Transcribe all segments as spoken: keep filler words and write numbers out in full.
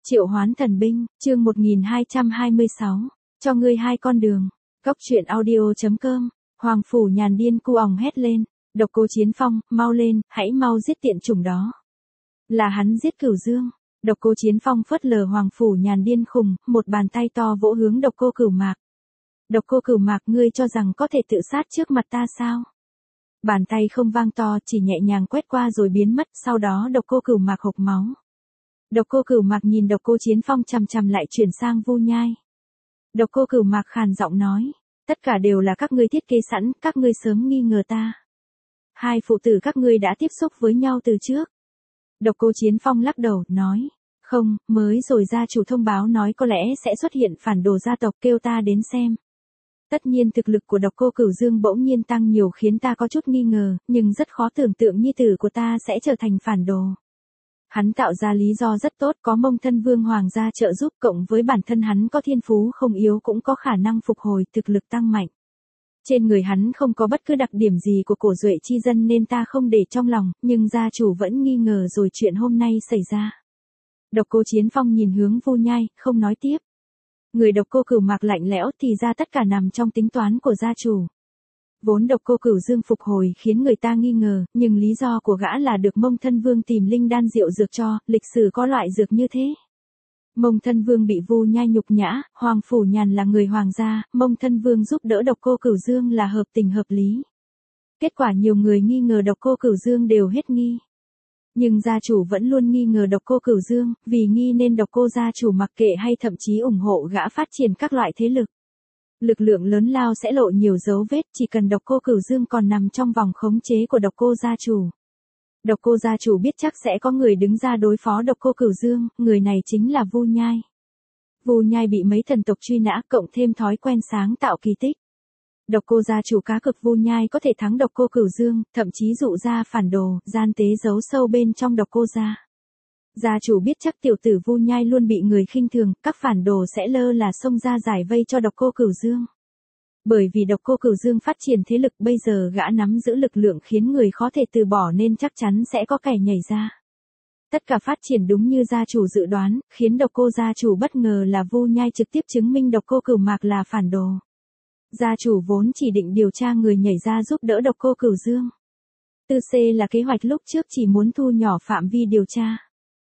Triệu hoán thần binh, chương một nghìn hai trăm hai mươi sáu, cho ngươi hai con đường. Góc truyện audio.com, Hoàng Phủ Nhàn điên cu òng hét lên, Độc Cô Chiến Phong, mau lên, hãy mau giết tiện chủng đó. Là hắn giết Cửu Dương. Độc Cô Chiến Phong phớt lờ Hoàng Phủ Nhàn điên khùng, một bàn tay to vỗ hướng Độc Cô Cửu Mạc. Độc Cô Cửu Mạc, ngươi cho rằng có thể tự sát trước mặt ta sao? Bàn tay không vang to, chỉ nhẹ nhàng quét qua rồi biến mất, sau đó Độc Cô Cửu Mạc hộc máu. Độc Cô Cửu Mạc nhìn Độc Cô Chiến Phong chằm chằm lại chuyển sang Vu Nhai. Độc Cô Cửu Mạc khàn giọng nói, tất cả đều là các ngươi thiết kế sẵn, các ngươi sớm nghi ngờ ta. Hai phụ tử các ngươi đã tiếp xúc với nhau từ trước. Độc Cô Chiến Phong lắc đầu, nói, không, mới rồi gia chủ thông báo nói có lẽ sẽ xuất hiện phản đồ gia tộc, kêu ta đến xem. Tất nhiên thực lực của Độc Cô Cửu Dương bỗng nhiên tăng nhiều khiến ta có chút nghi ngờ, nhưng rất khó tưởng tượng nhi tử của ta sẽ trở thành phản đồ. Hắn tạo ra lý do rất tốt, có Mông Thân Vương Hoàng gia trợ giúp, cộng với bản thân hắn có thiên phú không yếu cũng có khả năng phục hồi, thực lực tăng mạnh. Trên người hắn không có bất cứ đặc điểm gì của cổ duệ chi dân nên ta không để trong lòng, nhưng gia chủ vẫn nghi ngờ rồi chuyện hôm nay xảy ra. Độc Cô Chiến Phong nhìn hướng Vu Nhai, không nói tiếp. Người Độc Cô Cửu Mạc lạnh lẽo, thì ra tất cả nằm trong tính toán của gia chủ. Vốn Độc Cô Cửu Dương phục hồi khiến người ta nghi ngờ, nhưng lý do của gã là được Mông Thân Vương tìm linh đan rượu dược cho, lịch sử có loại dược như thế. Mông Thân Vương bị Vu Nhai nhục nhã, Hoàng Phủ Nhàn là người hoàng gia, Mông Thân Vương giúp đỡ Độc Cô Cửu Dương là hợp tình hợp lý. Kết quả nhiều người nghi ngờ Độc Cô Cửu Dương đều hết nghi. Nhưng gia chủ vẫn luôn nghi ngờ Độc Cô Cửu Dương, vì nghi nên Độc Cô gia chủ mặc kệ hay thậm chí ủng hộ gã phát triển các loại thế lực. Lực lượng lớn lao sẽ lộ nhiều dấu vết, chỉ cần Độc Cô Cửu Dương còn nằm trong vòng khống chế của Độc Cô gia chủ. Độc Cô gia chủ biết chắc sẽ có người đứng ra đối phó Độc Cô Cửu Dương, người này chính là Vu Nhai. Vu Nhai bị mấy thần tộc truy nã, cộng thêm thói quen sáng tạo kỳ tích. Độc Cô gia chủ cá cực Vu Nhai có thể thắng Độc Cô Cửu Dương, thậm chí dụ ra phản đồ, gian tế giấu sâu bên trong Độc Cô gia. Gia chủ biết chắc tiểu tử Vu Nhai luôn bị người khinh thường, các phản đồ sẽ lơ là xông ra giải vây cho Độc Cô Cửu Dương. Bởi vì Độc Cô Cửu Dương phát triển thế lực, bây giờ gã nắm giữ lực lượng khiến người khó thể từ bỏ nên chắc chắn sẽ có kẻ nhảy ra. Tất cả phát triển đúng như gia chủ dự đoán, khiến Độc Cô gia chủ bất ngờ là Vu Nhai trực tiếp chứng minh Độc Cô Cửu Mạc là phản đồ. Gia chủ vốn chỉ định điều tra người nhảy ra giúp đỡ Độc Cô Cửu Dương. Tư C là kế hoạch lúc trước chỉ muốn thu nhỏ phạm vi điều tra.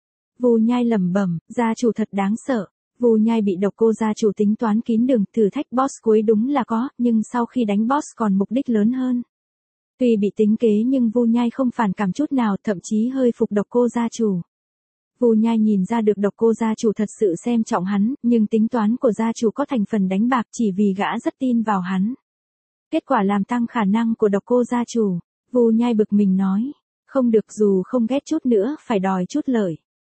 Vu Nhai lẩm bẩm, gia chủ thật đáng sợ. Vu Nhai bị Độc Cô gia chủ tính toán kín đường, thử thách boss cuối đúng là có, nhưng sau khi đánh boss còn mục đích lớn hơn. Tuy bị tính kế nhưng Vu Nhai không phản cảm chút nào, thậm chí hơi phục Độc Cô gia chủ. Vu Nhai nhìn ra được Độc Cô gia chủ thật sự xem trọng hắn, nhưng tính toán của gia chủ có thành phần đánh bạc chỉ vì gã rất tin vào hắn. Kết quả làm tăng khả năng của Độc Cô gia chủ. Vu Nhai bực mình nói, không được, dù không ghét chút nữa, phải đòi chút lợi.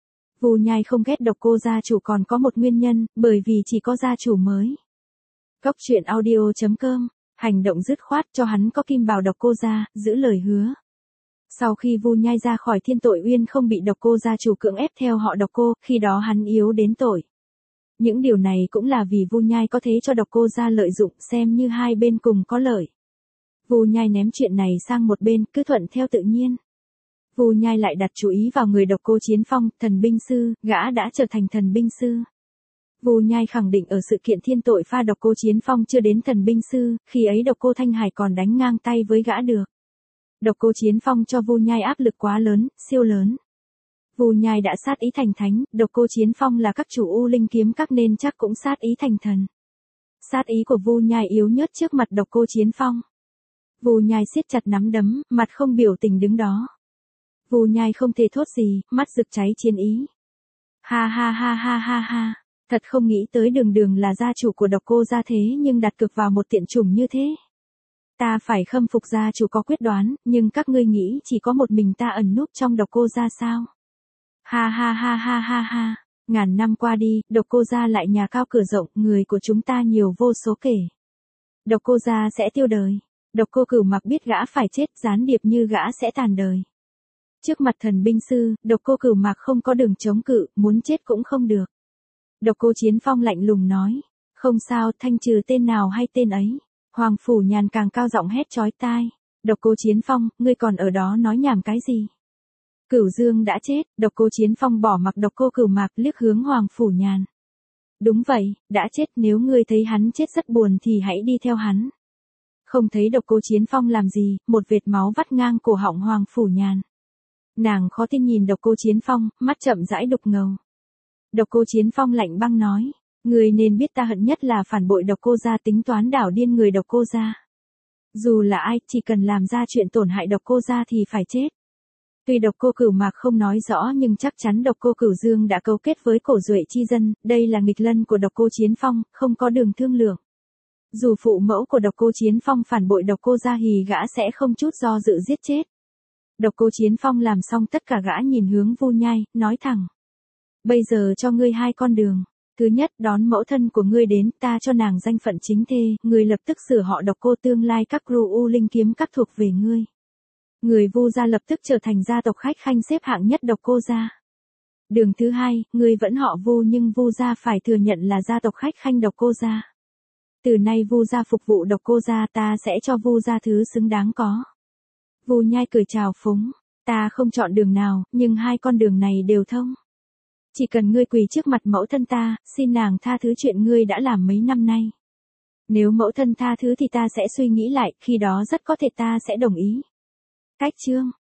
Vu Nhai không ghét Độc Cô gia chủ còn có một nguyên nhân, bởi vì chỉ có gia chủ mới. Góc truyện audio.com, hành động dứt khoát, cho hắn có kim bào Độc Cô gia, giữ lời hứa. Sau khi Vu Nhai ra khỏi Thiên Tội Uyên không bị Độc Cô gia chủ cưỡng ép theo họ Độc Cô, khi đó hắn yếu đến tội. Những điều này cũng là vì Vu Nhai có thế cho Độc Cô gia lợi dụng, xem như hai bên cùng có lợi. Vu Nhai ném chuyện này sang một bên, cứ thuận theo tự nhiên. Vu Nhai lại đặt chú ý vào người Độc Cô Chiến Phong, thần binh sư, gã đã trở thành thần binh sư. Vu Nhai khẳng định ở sự kiện thiên tội pha Độc Cô Chiến Phong chưa đến thần binh sư, khi ấy Độc Cô Thanh Hải còn đánh ngang tay với gã được. Độc Cô Chiến Phong cho Vu Nhai áp lực quá lớn, siêu lớn. Vu Nhai đã sát ý thành thánh, Độc Cô Chiến Phong là các chủ U Linh kiếm các nên chắc cũng sát ý thành thần. Sát ý của Vu Nhai yếu nhớt trước mặt Độc Cô Chiến Phong. Vu Nhai siết chặt nắm đấm, mặt không biểu tình đứng đó. Vu Nhai không thể thốt gì, mắt rực cháy chiến ý. Ha ha ha ha ha ha, thật không nghĩ tới đường đường là gia chủ của Độc Cô gia thế nhưng đặt cược vào một tiện chủng như thế. Ta phải khâm phục gia chủ có quyết đoán, nhưng các ngươi nghĩ chỉ có một mình ta ẩn núp trong Độc Cô gia sao? Ha ha ha ha ha ha, ngàn năm qua đi, Độc Cô gia lại nhà cao cửa rộng, người của chúng ta nhiều vô số kể. Độc Cô gia sẽ tiêu đời. Độc Cô Cửu Mạc biết gã phải chết, gián điệp như gã sẽ tàn đời. Trước mặt thần binh sư, Độc Cô Cửu Mạc không có đường chống cự, muốn chết cũng không được. Độc Cô Chiến Phong lạnh lùng nói, không sao, thanh trừ tên nào hay tên ấy. Hoàng Phủ Nhàn càng cao giọng hét chói tai, Độc Cô Chiến Phong, ngươi còn ở đó nói nhảm cái gì? Cửu Dương đã chết, Độc Cô Chiến Phong bỏ mặc Độc Cô Cửu Mạc liếc hướng Hoàng Phủ Nhàn. Đúng vậy, đã chết, nếu ngươi thấy hắn chết rất buồn thì hãy đi theo hắn. Không thấy Độc Cô Chiến Phong làm gì, một vệt máu vắt ngang cổ họng Hoàng Phủ Nhàn. Nàng khó tin nhìn Độc Cô Chiến Phong, mắt chậm rãi đục ngầu. Độc Cô Chiến Phong lạnh băng nói, ngươi nên biết ta hận nhất là phản bội Độc Cô gia, tính toán đảo điên người Độc Cô gia. Dù là ai, chỉ cần làm ra chuyện tổn hại Độc Cô gia thì phải chết. Tuy Độc Cô Cửu Mạc không nói rõ nhưng chắc chắn Độc Cô Cửu Dương đã cấu kết với Cổ Duệ chi dân, đây là nghịch lân của Độc Cô Chiến Phong, không có đường thương lượng. Dù phụ mẫu của Độc Cô Chiến Phong phản bội Độc Cô gia thì gã sẽ không chút do dự giết chết. Độc Cô Chiến Phong làm xong tất cả, gã nhìn hướng Vu Nhai, nói thẳng. Bây giờ cho ngươi hai con đường. Thứ nhất, đón mẫu thân của ngươi đến, ta cho nàng danh phận chính thê, ngươi lập tức sửa họ Độc Cô, tương lai các ru u linh kiếm các thuộc về ngươi. Người Vu gia lập tức trở thành gia tộc khách khanh xếp hạng nhất Độc Cô gia. Đường thứ hai, ngươi vẫn họ Vu nhưng Vu gia phải thừa nhận là gia tộc khách khanh Độc Cô gia. Từ nay Vu gia phục vụ Độc Cô gia, ta sẽ cho Vu gia thứ xứng đáng có. Vu Nhai cười chào phúng, ta không chọn đường nào, nhưng hai con đường này đều thông. Chỉ cần ngươi quỳ trước mặt mẫu thân ta, xin nàng tha thứ chuyện ngươi đã làm mấy năm nay. Nếu mẫu thân tha thứ thì ta sẽ suy nghĩ lại, khi đó rất có thể ta sẽ đồng ý. Cách chương